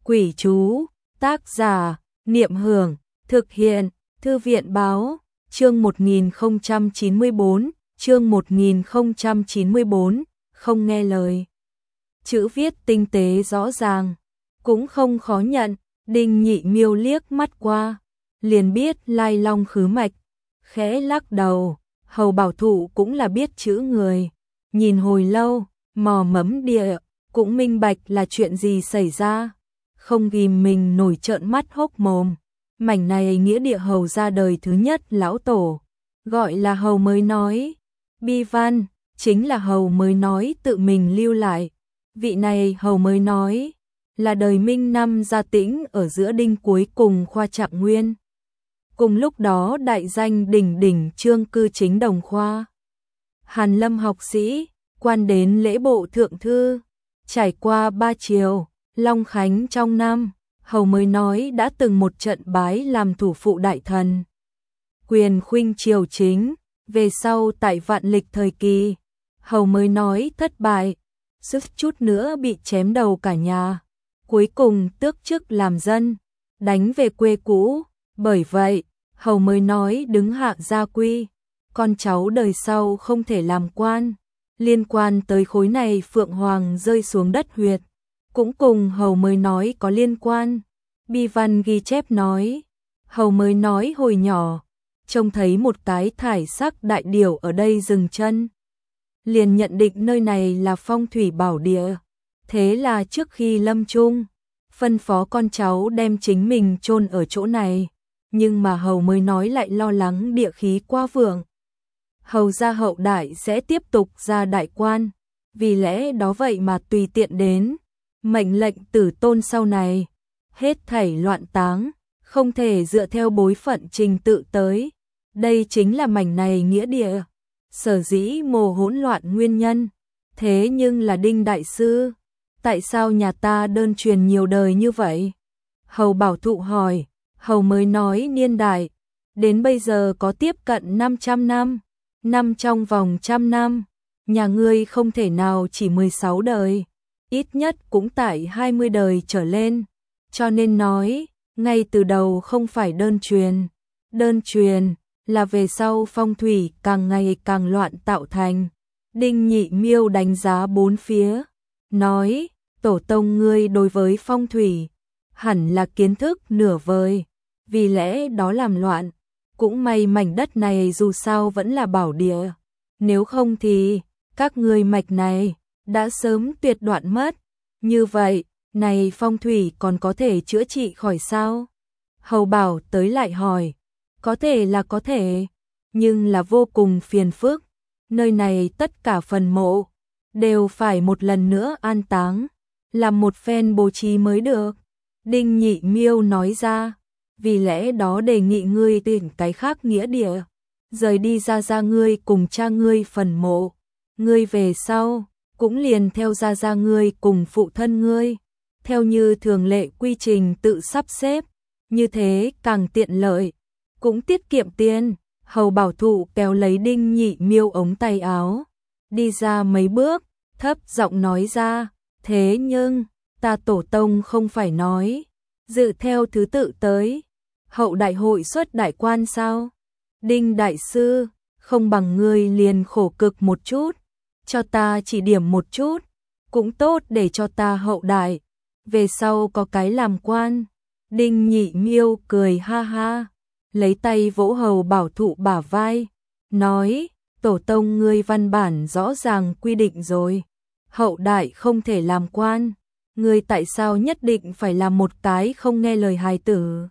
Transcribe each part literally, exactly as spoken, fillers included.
Quỷ chú, tác giả, Niệm Hưởng, thực hiện, Thư viện báo, chương một nghìn không trăm chín mươi tư, chương một nghìn không trăm chín mươi tư, không nghe lời. Chữ viết tinh tế rõ ràng, cũng không khó nhận, Đinh Nhị Miêu liếc mắt qua, liền biết lai long khứ mạch, khẽ lắc đầu, Hầu Bảo Thụ cũng là biết chữ người, nhìn hồi lâu, mò mẫm địa, cũng minh bạch là chuyện gì xảy ra, không ghim mình nổi trợn mắt hốc mồm. Mảnh này nghĩa địa Hầu ra đời thứ nhất lão tổ, gọi là Hầu mới nói, bi văn, chính là Hầu mới nói tự mình lưu lại. Vị này Hầu mới nói, là đời Minh năm Gia Tĩnh ở giữa đinh cuối cùng khoa Trạng Nguyên. Cùng lúc đó đại danh đỉnh đỉnh Trương Cư Chính đồng khoa. Hàn Lâm học sĩ, quan đến lễ bộ thượng thư, trải qua ba triều, Long Khánh trong năm, Hầu mới nói đã từng một trận bái làm thủ phụ đại thần. Quyền khuynh triều chính, về sau tại vạn lịch thời kỳ, Hầu mới nói thất bại, suýt chút nữa bị chém đầu cả nhà, cuối cùng tước chức làm dân, đánh về quê cũ, bởi vậy, Hầu mới nói đứng hạ gia quy, con cháu đời sau không thể làm quan, liên quan tới khối này Phượng Hoàng rơi xuống đất huyệt, cũng cùng Hầu mới nói có liên quan. Bi văn ghi chép nói, Hầu mới nói hồi nhỏ, trông thấy một cái thải sắc đại điểu ở đây dừng chân, liền nhận định nơi này là phong thủy bảo địa, thế là trước khi lâm chung, phân phó con cháu đem chính mình chôn ở chỗ này, nhưng mà Hầu mới nói lại lo lắng địa khí quá vượng. Hầu gia hậu đại sẽ tiếp tục ra đại quan, vì lẽ đó vậy mà tùy tiện đến, mệnh lệnh tử tôn sau này, hết thảy loạn táng, không thể dựa theo bối phận trình tự tới. Đây chính là mảnh này nghĩa địa, sở dĩ mồ hỗn loạn nguyên nhân. Thế nhưng là Đinh đại sư, tại sao nhà ta đơn truyền nhiều đời như vậy? Hầu Bảo Thụ hỏi, Hầu mới nói niên đại, đến bây giờ có tiếp cận năm trăm năm, năm trong vòng trăm năm, nhà ngươi không thể nào chỉ mười sáu đời, ít nhất cũng tại hai mươi đời trở lên, cho nên nói, ngay từ đầu không phải đơn truyền, đơn truyền là về sau phong thủy càng ngày càng loạn tạo thành. Đinh Nhị Miêu đánh giá bốn phía, nói, tổ tông ngươi đối với phong thủy, hẳn là kiến thức nửa vời, vì lẽ đó làm loạn, cũng may mảnh đất này dù sao vẫn là bảo địa, nếu không thì, các ngươi mạch này, đã sớm tuyệt đoạn mất, như vậy, này phong thủy còn có thể chữa trị khỏi sao? Hầu Bảo tới lại hỏi, có thể là có thể, nhưng là vô cùng phiền phức, nơi này tất cả phần mộ, đều phải một lần nữa an táng, làm một phen bố trí mới được. Đinh Nhị Miêu nói ra, vì lẽ đó đề nghị ngươi tuyển cái khác nghĩa địa, rời đi ra ra ngươi cùng cha ngươi phần mộ, ngươi về sau, cũng liền theo ra ra ngươi cùng phụ thân ngươi, theo như thường lệ quy trình tự sắp xếp, như thế càng tiện lợi, cũng tiết kiệm tiền. Hầu Bảo Thụ kéo lấy Đinh Nhị Miêu ống tay áo, đi ra mấy bước, thấp giọng nói ra, thế nhưng, ta tổ tông không phải nói, dự theo thứ tự tới, hậu đại hội xuất đại quan sao? Đinh đại sư, không bằng ngươi liền khổ cực một chút, cho ta chỉ điểm một chút, cũng tốt để cho ta hậu đại, về sau có cái làm quan. Đinh Nhị Miêu cười ha ha, lấy tay vỗ Hầu Bảo Thụ bả vai, nói, tổ tông ngươi văn bản rõ ràng quy định rồi, hậu đại không thể làm quan, ngươi tại sao nhất định phải làm một cái không nghe lời hài tử?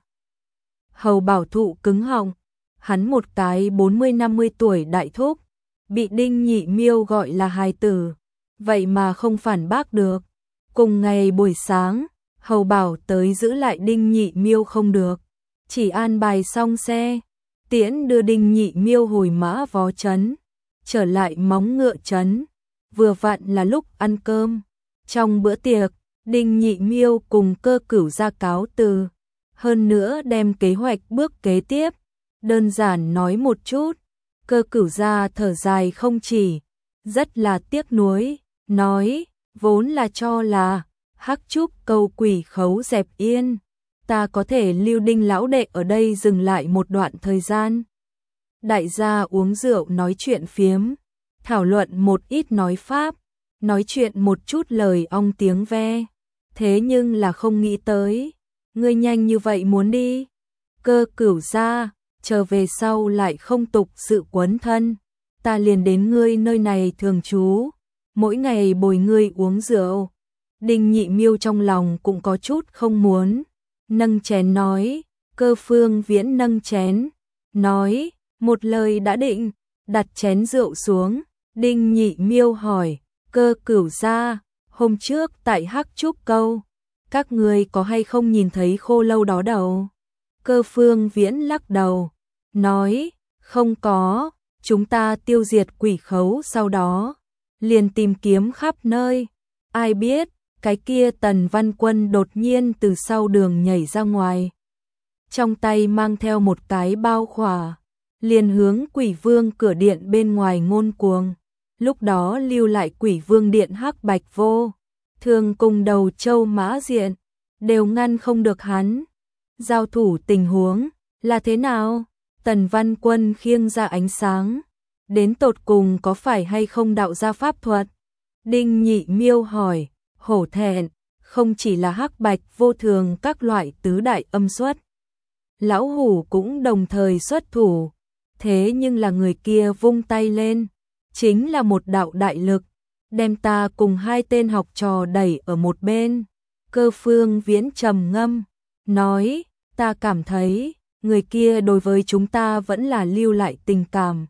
Hầu Bảo Thụ cứng họng, hắn một cái bốn mươi năm mươi tuổi đại thúc, bị Đinh Nhị Miêu gọi là hài tử, vậy mà không phản bác được. Cùng ngày buổi sáng, Hầu Bảo tới giữ lại Đinh Nhị Miêu không được, chỉ an bài xong xe, tiễn đưa Đinh Nhị Miêu hồi Mã Vó trấn, trở lại Móng Ngựa trấn, vừa vặn là lúc ăn cơm. Trong bữa tiệc, Đinh Nhị Miêu cùng Cơ Cửu ra cáo từ, hơn nữa đem kế hoạch bước kế tiếp, đơn giản nói một chút. Cơ Cửu ra thở dài không chỉ, rất là tiếc nuối, nói, vốn là cho là Hắc Trúc Câu quỷ khấu dẹp yên, ta có thể lưu Đinh lão đệ ở đây dừng lại một đoạn thời gian. Đại gia uống rượu nói chuyện phiếm, thảo luận một ít nói pháp, nói chuyện một chút lời ong tiếng ve. Thế nhưng là không nghĩ tới, ngươi nhanh như vậy muốn đi. Cơ Cửu gia, chờ về sau lại không tục sự quấn thân, ta liền đến ngươi nơi này thường trú, mỗi ngày bồi ngươi uống rượu. Đinh Nhị Miêu trong lòng cũng có chút không muốn, nâng chén nói. Cơ Phương Viễn nâng chén, nói, một lời đã định, đặt chén rượu xuống. Đinh Nhị Miêu hỏi, Cơ Cửu gia, hôm trước tại Hắc Trúc Câu, các ngươi có hay không nhìn thấy khô lâu đó đâu? Cơ Phương Viễn lắc đầu, nói, không có, chúng ta tiêu diệt quỷ khấu sau đó, liền tìm kiếm khắp nơi. Ai biết, cái kia Tần Văn Quân đột nhiên từ sau đường nhảy ra ngoài. Trong tay mang theo một cái bao khỏa, liền hướng Quỷ Vương cửa điện bên ngoài ngôn cuồng. Lúc đó lưu lại Quỷ Vương điện Hắc Bạch Vô Thường cùng Đầu Châu Mã Diện, đều ngăn không được hắn. Giao thủ tình huống là thế nào? Tần Văn Quân khiêng ra ánh sáng, đến tột cùng có phải hay không đạo gia pháp thuật? Đinh Nhị Miêu hỏi. Hổ thẹn, không chỉ là Hắc Bạch Vô Thường các loại tứ đại âm xuất. Lão Hủ cũng đồng thời xuất thủ, thế nhưng là người kia vung tay lên, chính là một đạo đại lực, đem ta cùng hai tên học trò đẩy ở một bên. Cơ Phương Viễn trầm ngâm, nói, ta cảm thấy, người kia đối với chúng ta vẫn là lưu lại tình cảm.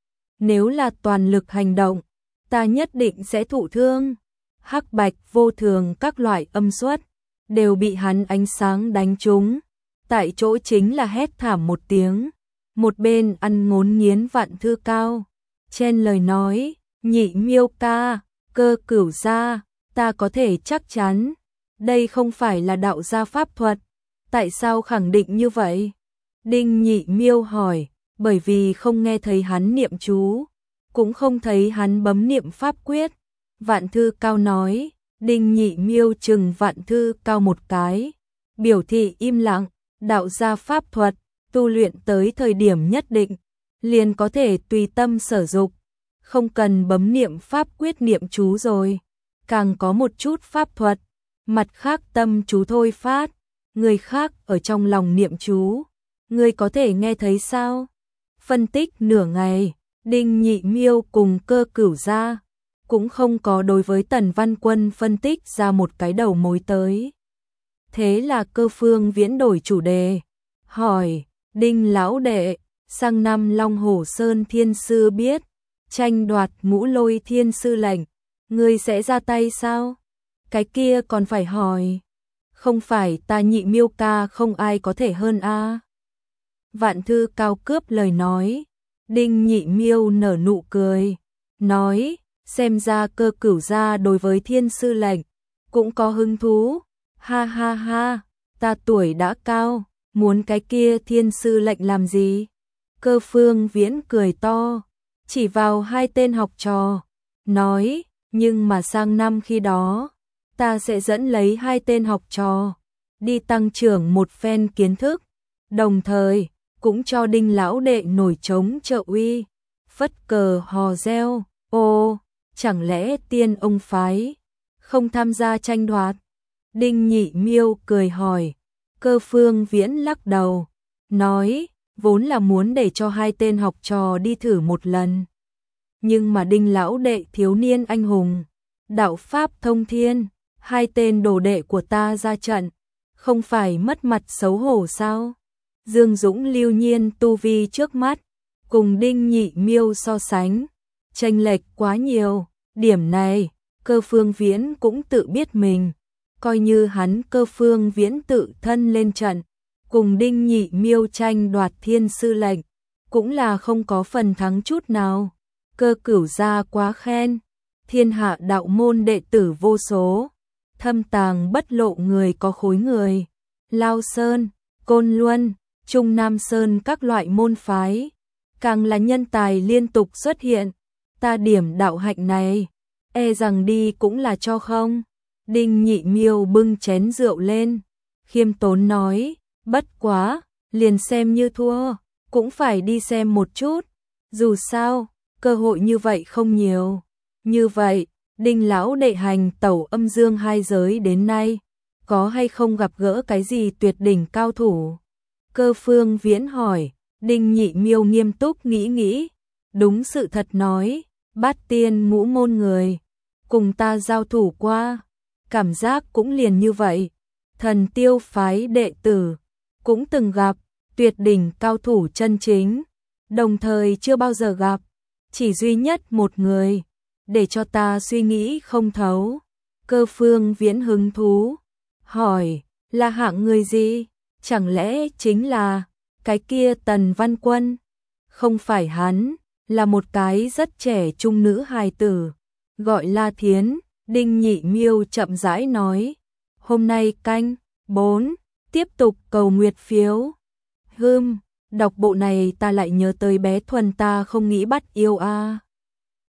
Nếu là toàn lực hành động, ta nhất định sẽ thụ thương. Hắc Bạch Vô Thường các loại âm xuất, đều bị hắn ánh sáng đánh trúng. Tại chỗ chính là hét thảm một tiếng, một bên ăn ngốn nghiến Vạn Thư Cao. Chen lời nói, Nhị Miêu ca, Cơ Cửu gia, ta có thể chắc chắn, đây không phải là đạo gia pháp thuật. Tại sao khẳng định như vậy? Đinh Nhị Miêu hỏi, bởi vì không nghe thấy hắn niệm chú, cũng không thấy hắn bấm niệm pháp quyết. Vạn Thư Cao nói. Đinh Nhị Miêu chừng Vạn Thư Cao một cái, biểu thị im lặng. Đạo gia pháp thuật, tu luyện tới thời điểm nhất định, liền có thể tùy tâm sở dục, không cần bấm niệm pháp quyết niệm chú rồi. Càng có một chút pháp thuật, mặt khác tâm chú thôi phát, người khác ở trong lòng niệm chú, người có thể nghe thấy sao? Phân tích nửa ngày, Đinh Nhị Miêu cùng Cơ Cửu gia cũng không có đối với Tần Văn Quân phân tích ra một cái đầu mối tới. Thế là Cơ Phương Viễn đổi chủ đề, hỏi, Đinh lão đệ, sang năm Long Hổ Sơn Thiên Sư biết, tranh đoạt Ngũ Lôi Thiên Sư lệnh, ngươi sẽ ra tay sao? Cái kia còn phải hỏi, không phải ta Nhị Miêu ca không ai có thể hơn a? À? Vạn Thư Cao cướp lời nói. Đinh Nhị Miêu nở nụ cười, nói, xem ra Cơ Cửu gia đối với Thiên Sư lệnh cũng có hứng thú. Ha ha ha, ta tuổi đã cao, muốn cái kia Thiên Sư lệnh làm gì? Cơ Phương Viễn cười to, chỉ vào hai tên học trò, nói, nhưng mà sang năm khi đó, ta sẽ dẫn lấy hai tên học trò, đi tăng trưởng một phen kiến thức, đồng thời, cũng cho Đinh lão đệ nổi trống trợ uy, phất cờ hò reo. Ô, chẳng lẽ Tiên ông phái không tham gia tranh đoạt? Đinh Nhị Miêu cười hỏi. Cơ Phương Viễn lắc đầu, nói, vốn là muốn để cho hai tên học trò đi thử một lần. Nhưng mà Đinh lão đệ thiếu niên anh hùng, đạo pháp thông thiên, hai tên đồ đệ của ta ra trận, không phải mất mặt xấu hổ sao? Dương Dũng Lưu Nhiên tu vi trước mắt, cùng Đinh Nhị Miêu so sánh, chênh lệch quá nhiều. Điểm này, Cơ Phương Viễn cũng tự biết mình, coi như hắn Cơ Phương Viễn tự thân lên trận, cùng Đinh Nhị Miêu tranh đoạt Thiên Sư lệnh, cũng là không có phần thắng chút nào. Cơ Cửu gia quá khen, thiên hạ đạo môn đệ tử vô số, thâm tàng bất lộ người có khối người, Lao Sơn, Côn Luân, Trung Nam Sơn các loại môn phái, càng là nhân tài liên tục xuất hiện, ta điểm đạo hạnh này, e rằng đi cũng là cho không. Đinh Nhị Miêu bưng chén rượu lên, khiêm tốn nói, bất quá, liền xem như thua, cũng phải đi xem một chút, dù sao, cơ hội như vậy không nhiều. Như vậy, Đinh lão đệ hành tẩu âm dương hai giới đến nay, có hay không gặp gỡ cái gì tuyệt đỉnh cao thủ? Cơ Phương Viễn hỏi. Đinh Nhị Miêu nghiêm túc nghĩ nghĩ, đúng sự thật nói, Bát Tiên ngũ môn người, cùng ta giao thủ qua, cảm giác cũng liền như vậy. Thần Tiêu phái đệ tử, cũng từng gặp, tuyệt đỉnh cao thủ chân chính, đồng thời chưa bao giờ gặp, chỉ duy nhất một người, để cho ta suy nghĩ không thấu. Cơ Phương Viễn hứng thú, hỏi, là hạng người gì? Chẳng lẽ chính là cái kia Tần Văn Quân? Không phải hắn, là một cái rất trẻ trung nữ hài tử, gọi La Thiến. Đinh Nhị Miêu chậm rãi nói, hôm nay canh bốn, tiếp tục cầu nguyệt phiếu. Hừm, đọc bộ này ta lại nhớ tới bé Thuần ta không nghĩ bắt yêu a. À.